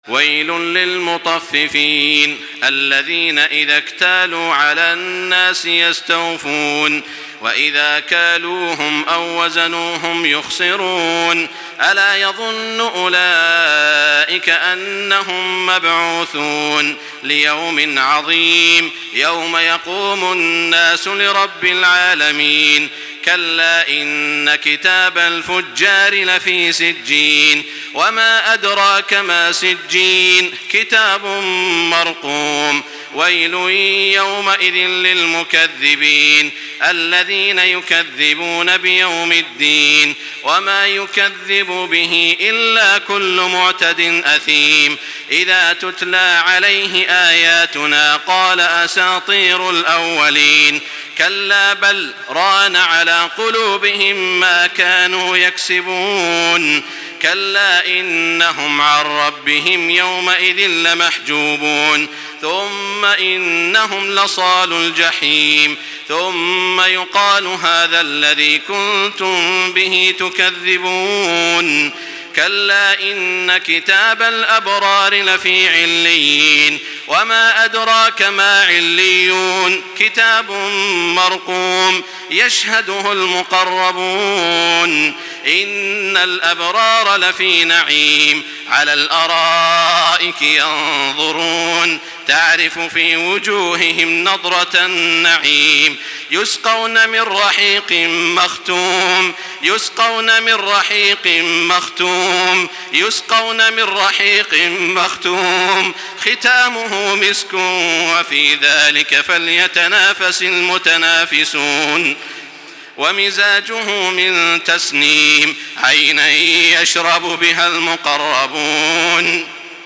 ويل للمطففين الذين إذا اكتالوا على الناس يستوفون وإذا كالوهم أو وزنوهم يخسرون ألا يظن أولئك أنهم مبعوثون ليوم عظيم يوم يقوم الناس لرب العالمين كلا إن كتاب الفجار لفي سجين وما أدراك ما سجين كتاب مرقوم ويل يومئذ للمكذبين الذين يكذبون بيوم الدين وما يكذب به إلا كل معتد أثيم إذا تتلى عليه آياتنا قال أساطير الأولين كلا بل ران على قلوبهم ما كانوا يكسبون كلا إنهم عن ربهم يومئذ لمحجوبون ثم إنهم لصال الجحيم ثم يقال هذا الذي كنتم به تكذبون كلا إن كتاب الأبرار لفي عليين وما أدراك ما عليون كتاب مرقوم يشهده المقربون إن الأبرار لفي نعيم على الأرائك ينظرون تعرف في وجوههم نضرة النعيم يسقون من رحيق مختوم يسقون من رحيق مختوم يسقون من رحيق مختوم ختامه مسك وفي ذلك فليتنافس المتنافسون ومزاجه من تسنيم عينا يشرب بها المقربون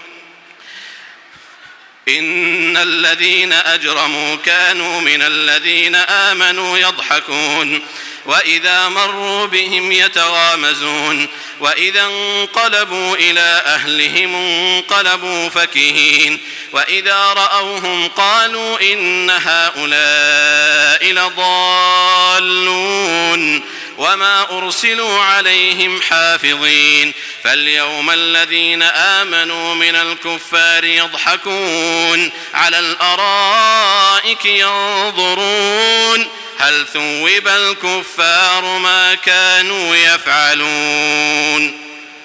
إن الذين أجرموا كانوا من الذين آمنوا يضحكون وإذا مروا بهم يتغامزون وإذا انقلبوا إلى أهلهم انقلبوا فكهين وإذا رأوهم قالوا إن هؤلاء لضالون وما أرسلوا عليهم حافظين فاليوم الذين آمنوا من الكفار يضحكون على الأرائك ينظرون هل ثوب الكفار ما كانوا يفعلون